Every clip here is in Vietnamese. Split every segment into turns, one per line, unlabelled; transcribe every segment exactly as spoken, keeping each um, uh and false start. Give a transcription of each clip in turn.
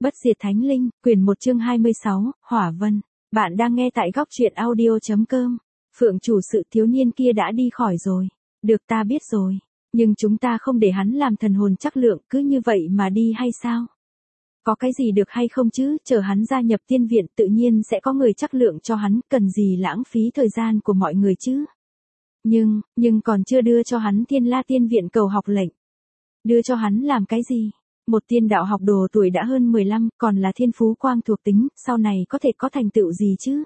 Bất diệt thánh linh, quyển một chương hai mươi sáu, Hỏa Vân. Bạn đang nghe tại góc truyện audio chấm com. Phượng chủ sự thiếu niên kia đã đi khỏi rồi. Được, ta biết rồi. Nhưng chúng ta không để hắn làm thần hồn chắc lượng, cứ như vậy mà đi hay sao? Có cái gì được hay không chứ, chờ hắn gia nhập tiên viện tự nhiên sẽ có người chắc lượng cho hắn, cần gì lãng phí thời gian của mọi người chứ? Nhưng, nhưng còn chưa đưa cho hắn Thiên La tiên viện cầu học lệnh. Đưa cho hắn làm cái gì? Một tiên đạo học đồ tuổi đã hơn mười lăm, còn là thiên phú quang thuộc tính, sau này có thể có thành tựu gì chứ?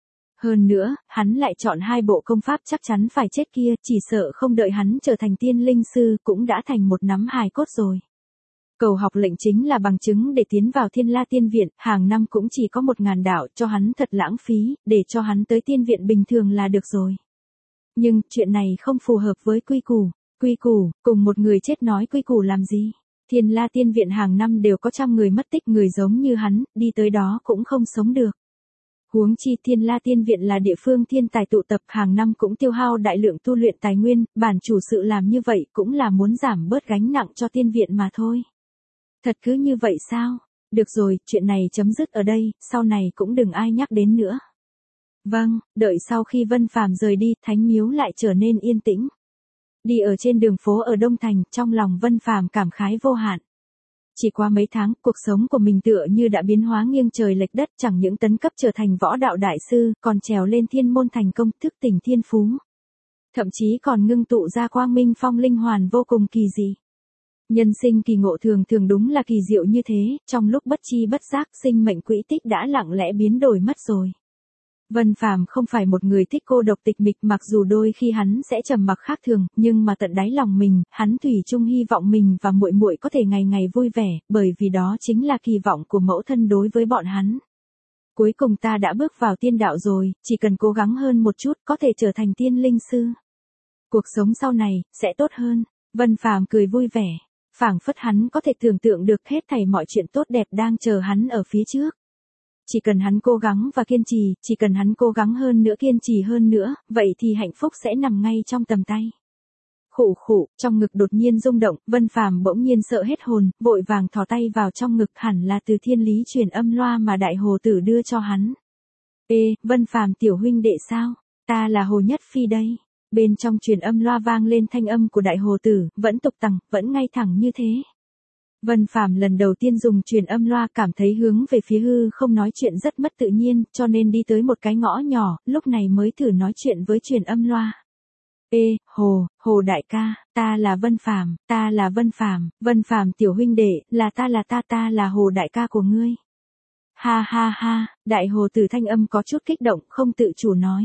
Hơn nữa, hắn lại chọn hai bộ công pháp chắc chắn phải chết kia, chỉ sợ không đợi hắn trở thành tiên linh sư cũng đã thành một nắm hài cốt rồi. Cầu học lệnh chính là bằng chứng để tiến vào Thiên La tiên viện, hàng năm cũng chỉ có một ngàn đạo, cho hắn thật lãng phí, để cho hắn tới tiên viện bình thường là được rồi. Nhưng, chuyện này không phù hợp với quy củ. Quy củ, cùng một người chết nói quy củ làm gì? Thiên La tiên viện hàng năm đều có trăm người mất tích, người giống như hắn, đi tới đó cũng không sống được. Huống chi Thiên La tiên viện là địa phương thiên tài tụ tập, hàng năm cũng tiêu hao đại lượng tu luyện tài nguyên, bản chủ sự làm như vậy cũng là muốn giảm bớt gánh nặng cho tiên viện mà thôi. Thật cứ như vậy sao? Được rồi, chuyện này chấm dứt ở đây, sau này cũng đừng ai nhắc đến nữa. Vâng, đợi sau khi Vân Phàm rời đi, thánh miếu lại trở nên yên tĩnh. Đi ở trên đường phố ở Đông Thành, trong lòng Vân Phàm cảm khái vô hạn. Chỉ qua mấy tháng, cuộc sống của mình tựa như đã biến hóa nghiêng trời lệch đất, chẳng những tấn cấp trở thành võ đạo đại sư, còn trèo lên thiên môn thành công, thức tỉnh thiên phú. Thậm chí còn ngưng tụ ra quang minh phong linh hoàn vô cùng kỳ dị. Nhân sinh kỳ ngộ thường thường đúng là kỳ diệu như thế, trong lúc bất chi bất giác sinh mệnh quỹ tích đã lặng lẽ biến đổi mất rồi. Vân Phàm không phải một người thích cô độc tịch mịch, mặc dù đôi khi hắn sẽ trầm mặc khác thường, nhưng mà tận đáy lòng mình, hắn thủy chung hy vọng mình và muội muội có thể ngày ngày vui vẻ, bởi vì đó chính là kỳ vọng của mẫu thân đối với bọn hắn. Cuối cùng ta đã bước vào tiên đạo rồi, chỉ cần cố gắng hơn một chút có thể trở thành tiên linh sư. Cuộc sống sau này sẽ tốt hơn. Vân Phàm cười vui vẻ, phảng phất hắn có thể tưởng tượng được hết thảy mọi chuyện tốt đẹp đang chờ hắn ở phía trước. Chỉ cần hắn cố gắng và kiên trì, chỉ cần hắn cố gắng hơn nữa, kiên trì hơn nữa, vậy thì hạnh phúc sẽ nằm ngay trong tầm tay. Khụ khụ, trong ngực đột nhiên rung động, Vân Phàm bỗng nhiên sợ hết hồn, vội vàng thò tay vào trong ngực, hẳn là từ thiên lý truyền âm loa mà đại hồ tử đưa cho hắn. Ê, Vân Phàm tiểu huynh đệ sao? Ta là Hồ Nhất Phi đây. Bên trong truyền âm loa vang lên thanh âm của đại hồ tử, vẫn tục tằng, vẫn ngay thẳng như thế. Vân Phàm lần đầu tiên dùng truyền âm loa cảm thấy hướng về phía hư không nói chuyện rất mất tự nhiên, cho nên đi tới một cái ngõ nhỏ, lúc này mới thử nói chuyện với truyền âm loa. Ê, Hồ, Hồ đại ca, ta là Vân Phàm, ta là Vân Phàm, Vân Phàm tiểu huynh đệ, là ta là ta ta là Hồ đại ca của ngươi. Ha ha ha, đại hồ tử thanh âm có chút kích động, không tự chủ nói.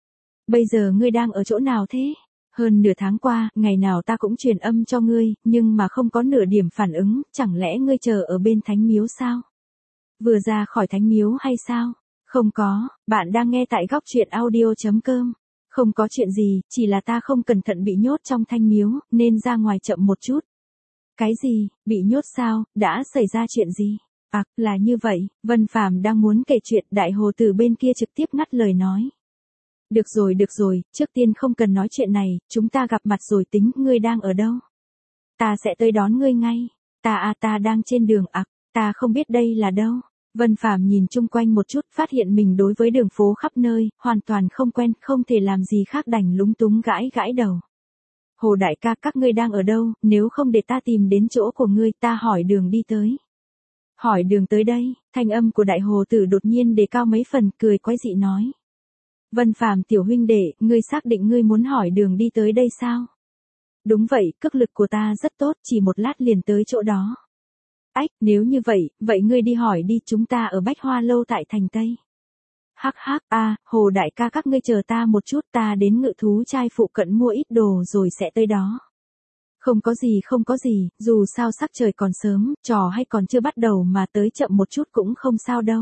Bây giờ ngươi đang ở chỗ nào thế? Hơn nửa tháng qua, ngày nào ta cũng truyền âm cho ngươi, nhưng mà không có nửa điểm phản ứng, chẳng lẽ ngươi chờ ở bên thánh miếu sao? Vừa ra khỏi thánh miếu hay sao? Không có, bạn đang nghe tại góc truyện audio chấm com. Không có chuyện gì, chỉ là ta không cẩn thận bị nhốt trong thanh miếu, nên ra ngoài chậm một chút. Cái gì, bị nhốt sao, đã xảy ra chuyện gì? À, là như vậy, Vân Phàm đang muốn kể chuyện, đại hồ tử bên kia trực tiếp ngắt lời nói. Được rồi được rồi, trước tiên không cần nói chuyện này, chúng ta gặp mặt rồi tính, ngươi đang ở đâu? Ta sẽ tới đón ngươi ngay. Ta à ta đang trên đường ặc, à, ta không biết đây là đâu. Vân Phàm nhìn chung quanh một chút, phát hiện mình đối với đường phố khắp nơi, hoàn toàn không quen, không thể làm gì khác đành lúng túng gãi gãi đầu. Hồ đại ca, các ngươi đang ở đâu, nếu không để ta tìm đến chỗ của ngươi, ta hỏi đường đi tới. Hỏi đường tới đây, thanh âm của đại hồ tử đột nhiên đề cao mấy phần, cười quái dị nói. Vân Phàm tiểu huynh đệ, ngươi xác định ngươi muốn hỏi đường đi tới đây sao? Đúng vậy, cước lực của ta rất tốt, chỉ một lát liền tới chỗ đó. Ách, nếu như vậy, vậy ngươi đi hỏi đi, chúng ta ở Bách Hoa Lâu tại thành Tây. Hắc hắc, a, Hồ đại ca các ngươi chờ ta một chút, ta đến Ngự Thú Trai phụ cận mua ít đồ rồi sẽ tới đó. Không có gì không có gì, dù sao sắc trời còn sớm, trò hay còn chưa bắt đầu mà tới chậm một chút cũng không sao đâu.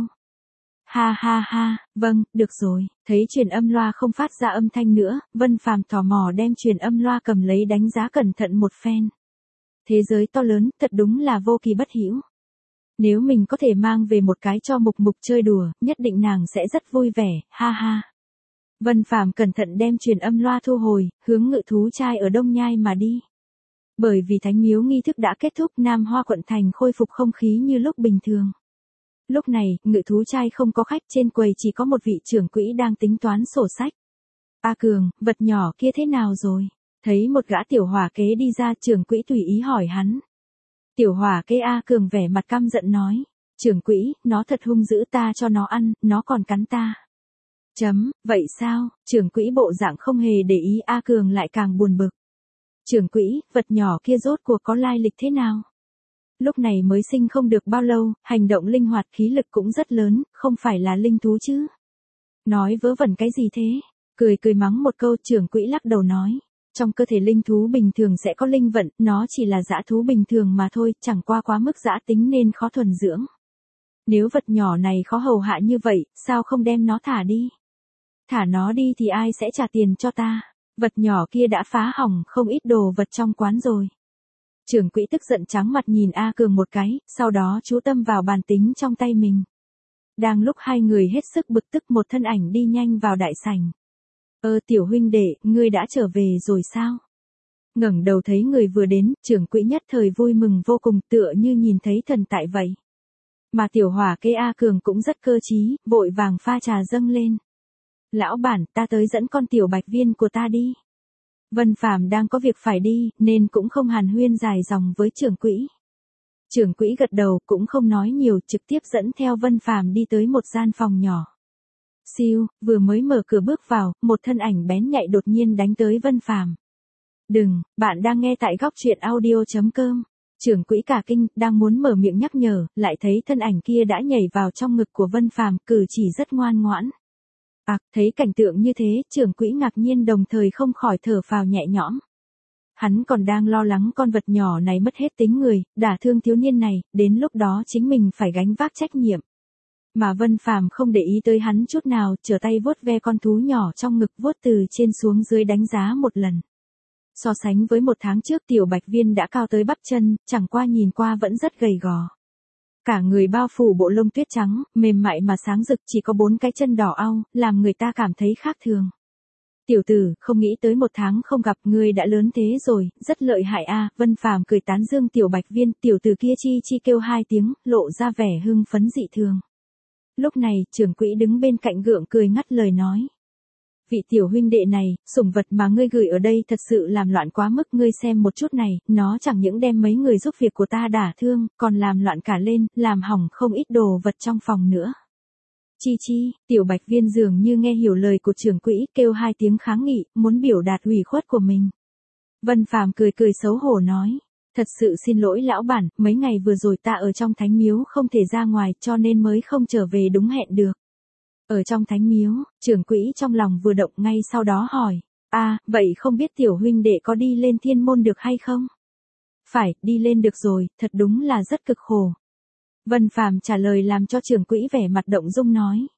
Ha ha ha, vâng, được rồi, thấy truyền âm loa không phát ra âm thanh nữa, Vân Phàm tò mò đem truyền âm loa cầm lấy đánh giá cẩn thận một phen. Thế giới to lớn, thật đúng là vô kỳ bất hữu. Nếu mình có thể mang về một cái cho Mục Mục chơi đùa, nhất định nàng sẽ rất vui vẻ, ha ha. Vân Phàm cẩn thận đem truyền âm loa thu hồi, hướng Ngự Thú Trai ở Đông Nhai mà đi. Bởi vì thánh miếu nghi thức đã kết thúc, Nam Hoa quận thành khôi phục không khí như lúc bình thường. Lúc này, ngự thú trai không có khách, trên quầy chỉ có một vị trưởng quỹ đang tính toán sổ sách. A Cường, vật nhỏ kia thế nào rồi? Thấy một gã tiểu hỏa kế đi ra, trưởng quỹ tùy ý hỏi hắn. Tiểu hỏa kế A Cường vẻ mặt căm giận nói. Trưởng quỹ, nó thật hung dữ, ta cho nó ăn, nó còn cắn ta. Chấm, vậy sao? Trưởng quỹ bộ dạng không hề để ý, A Cường lại càng buồn bực. Trưởng quỹ, vật nhỏ kia rốt cuộc có lai lịch thế nào? Lúc này mới sinh không được bao lâu, hành động linh hoạt, khí lực cũng rất lớn, không phải là linh thú chứ? Nói vớ vẩn cái gì thế? Cười cười mắng một câu, trưởng quỹ lắc đầu nói. Trong cơ thể linh thú bình thường sẽ có linh vận, nó chỉ là dã thú bình thường mà thôi, chẳng qua quá mức dã tính nên khó thuần dưỡng. Nếu vật nhỏ này khó hầu hạ như vậy, sao không đem nó thả đi? Thả nó đi thì ai sẽ trả tiền cho ta? Vật nhỏ kia đã phá hỏng không ít đồ vật trong quán rồi. Trưởng quỹ tức giận trắng mặt nhìn A Cường một cái, sau đó chú tâm vào bàn tính trong tay mình. Đang lúc hai người hết sức bực tức, một thân ảnh đi nhanh vào đại sảnh. Ơ tiểu huynh đệ, ngươi đã trở về rồi sao? Ngẩng đầu thấy người vừa đến, trưởng quỹ nhất thời vui mừng vô cùng, tựa như nhìn thấy thần tại vậy. Mà tiểu hỏa kế A Cường cũng rất cơ trí, vội vàng pha trà dâng lên. Lão bản, ta tới dẫn con tiểu bạch viên của ta đi. Vân Phàm đang có việc phải đi, nên cũng không hàn huyên dài dòng với trưởng quỹ. Trưởng quỹ gật đầu, cũng không nói nhiều, trực tiếp dẫn theo Vân Phàm đi tới một gian phòng nhỏ. Siêu, vừa mới mở cửa bước vào, một thân ảnh bén nhạy đột nhiên đánh tới Vân Phàm. Đừng, bạn đang nghe tại góc truyện audio chấm com. Trưởng quỹ cả kinh, đang muốn mở miệng nhắc nhở, lại thấy thân ảnh kia đã nhảy vào trong ngực của Vân Phàm, cử chỉ rất ngoan ngoãn. À, thấy cảnh tượng như thế, trưởng quỹ ngạc nhiên đồng thời không khỏi thở phào nhẹ nhõm. Hắn còn đang lo lắng con vật nhỏ này mất hết tính người, đả thương thiếu niên này, đến lúc đó chính mình phải gánh vác trách nhiệm. Mà Vân Phàm không để ý tới hắn chút nào, trở tay vuốt ve con thú nhỏ trong ngực, vuốt từ trên xuống dưới đánh giá một lần. So sánh với một tháng trước, tiểu bạch viên đã cao tới bắp chân, chẳng qua nhìn qua vẫn rất gầy gò. Cả người bao phủ bộ lông tuyết trắng, mềm mại mà sáng rực, chỉ có bốn cái chân đỏ au, làm người ta cảm thấy khác thường. Tiểu tử, không nghĩ tới một tháng không gặp ngươi đã lớn thế rồi, rất lợi hại a. Vân Phàm cười tán dương tiểu bạch viên, tiểu tử kia chi chi kêu hai tiếng, lộ ra vẻ hưng phấn dị thường. Lúc này, trưởng quỹ đứng bên cạnh gượng cười ngắt lời nói. Vị tiểu huynh đệ này, sủng vật mà ngươi gửi ở đây thật sự làm loạn quá mức, ngươi xem một chút này, nó chẳng những đem mấy người giúp việc của ta đả thương, còn làm loạn cả lên, làm hỏng không ít đồ vật trong phòng nữa. Chi chi, tiểu bạch viên dường như nghe hiểu lời của trưởng quỹ, kêu hai tiếng kháng nghị, muốn biểu đạt ủy khuất của mình. Vân Phàm cười cười xấu hổ nói. Thật sự xin lỗi lão bản, mấy ngày vừa rồi ta ở trong thánh miếu không thể ra ngoài cho nên mới không trở về đúng hẹn được. Ở trong thánh miếu, trưởng quỹ trong lòng vừa động ngay sau đó hỏi. À, vậy không biết tiểu huynh đệ có đi lên thiên môn được hay không? Phải, đi lên được rồi, thật đúng là rất cực khổ. Vân Phàm trả lời làm cho trưởng quỹ vẻ mặt động dung nói.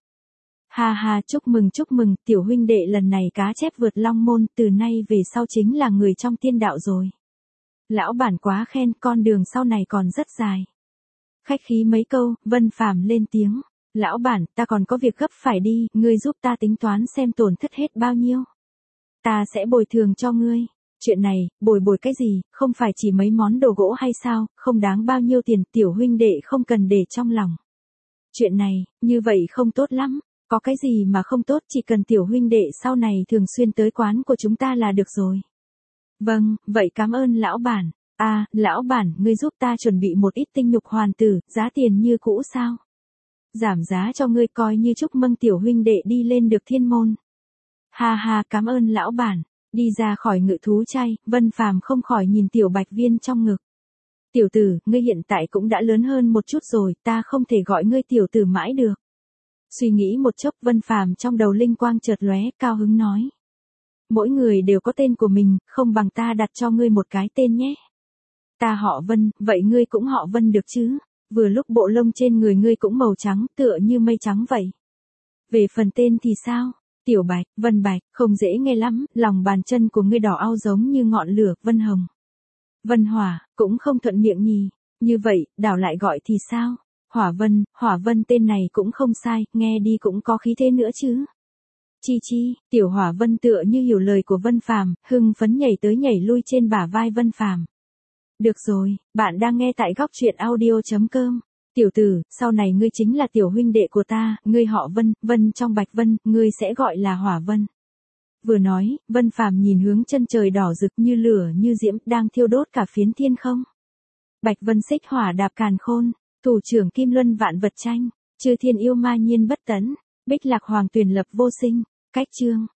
Ha ha, chúc mừng chúc mừng, tiểu huynh đệ lần này cá chép vượt long môn, từ nay về sau chính là người trong tiên đạo rồi. Lão bản quá khen, con đường sau này còn rất dài. Khách khí mấy câu, Vân Phàm lên tiếng. Lão bản, ta còn có việc gấp phải đi, ngươi giúp ta tính toán xem tổn thất hết bao nhiêu. Ta sẽ bồi thường cho ngươi. Chuyện này, bồi bồi cái gì, không phải chỉ mấy món đồ gỗ hay sao, không đáng bao nhiêu tiền, tiểu huynh đệ không cần để trong lòng. Chuyện này, như vậy không tốt lắm, có cái gì mà không tốt, chỉ cần tiểu huynh đệ sau này thường xuyên tới quán của chúng ta là được rồi. Vâng, vậy cảm ơn lão bản. À, lão bản, ngươi giúp ta chuẩn bị một ít tinh nhục hoàn tử, giá tiền như cũ sao? Giảm giá cho ngươi, coi như chúc mừng tiểu huynh đệ đi lên được thiên môn. Ha ha, cảm ơn lão bản. Đi ra khỏi ngự thú trai, Vân Phàm không khỏi nhìn tiểu bạch viên trong ngực. Tiểu tử, ngươi hiện tại cũng đã lớn hơn một chút rồi, ta không thể gọi ngươi tiểu tử mãi được. Suy nghĩ một chốc, Vân Phàm trong đầu linh quang chợt lóe, cao hứng nói. Mỗi người đều có tên của mình, không bằng ta đặt cho ngươi một cái tên nhé. Ta họ Vân, vậy ngươi cũng họ Vân được chứ? Vừa lúc bộ lông trên người ngươi cũng màu trắng, tựa như mây trắng vậy. Về phần tên thì sao? Tiểu Bạch, Vân Bạch, không dễ nghe lắm, lòng bàn chân của ngươi đỏ au giống như ngọn lửa, Vân Hồng. Vân Hỏa, cũng không thuận miệng nhỉ. Như vậy, đảo lại gọi thì sao? Hỏa Vân, Hỏa Vân tên này cũng không sai, nghe đi cũng có khí thế nữa chứ. Chi chi, tiểu Hỏa Vân tựa như hiểu lời của Vân Phàm, hưng phấn nhảy tới nhảy lui trên bả vai Vân Phàm. Được rồi, bạn đang nghe tại góc truyện audio chấm com. Tiểu tử, sau này ngươi chính là tiểu huynh đệ của ta, ngươi họ Vân, Vân trong Bạch Vân, ngươi sẽ gọi là Hỏa Vân. Vừa nói, Vân Phàm nhìn hướng chân trời đỏ rực như lửa như diễm đang thiêu đốt cả phiến thiên không. Bạch Vân xích hỏa đạp càn khôn, thủ trưởng kim luân vạn vật tranh, chư thiên yêu ma nhiên bất tấn, bích lạc hoàng tuyền lập vô sinh, cách chương.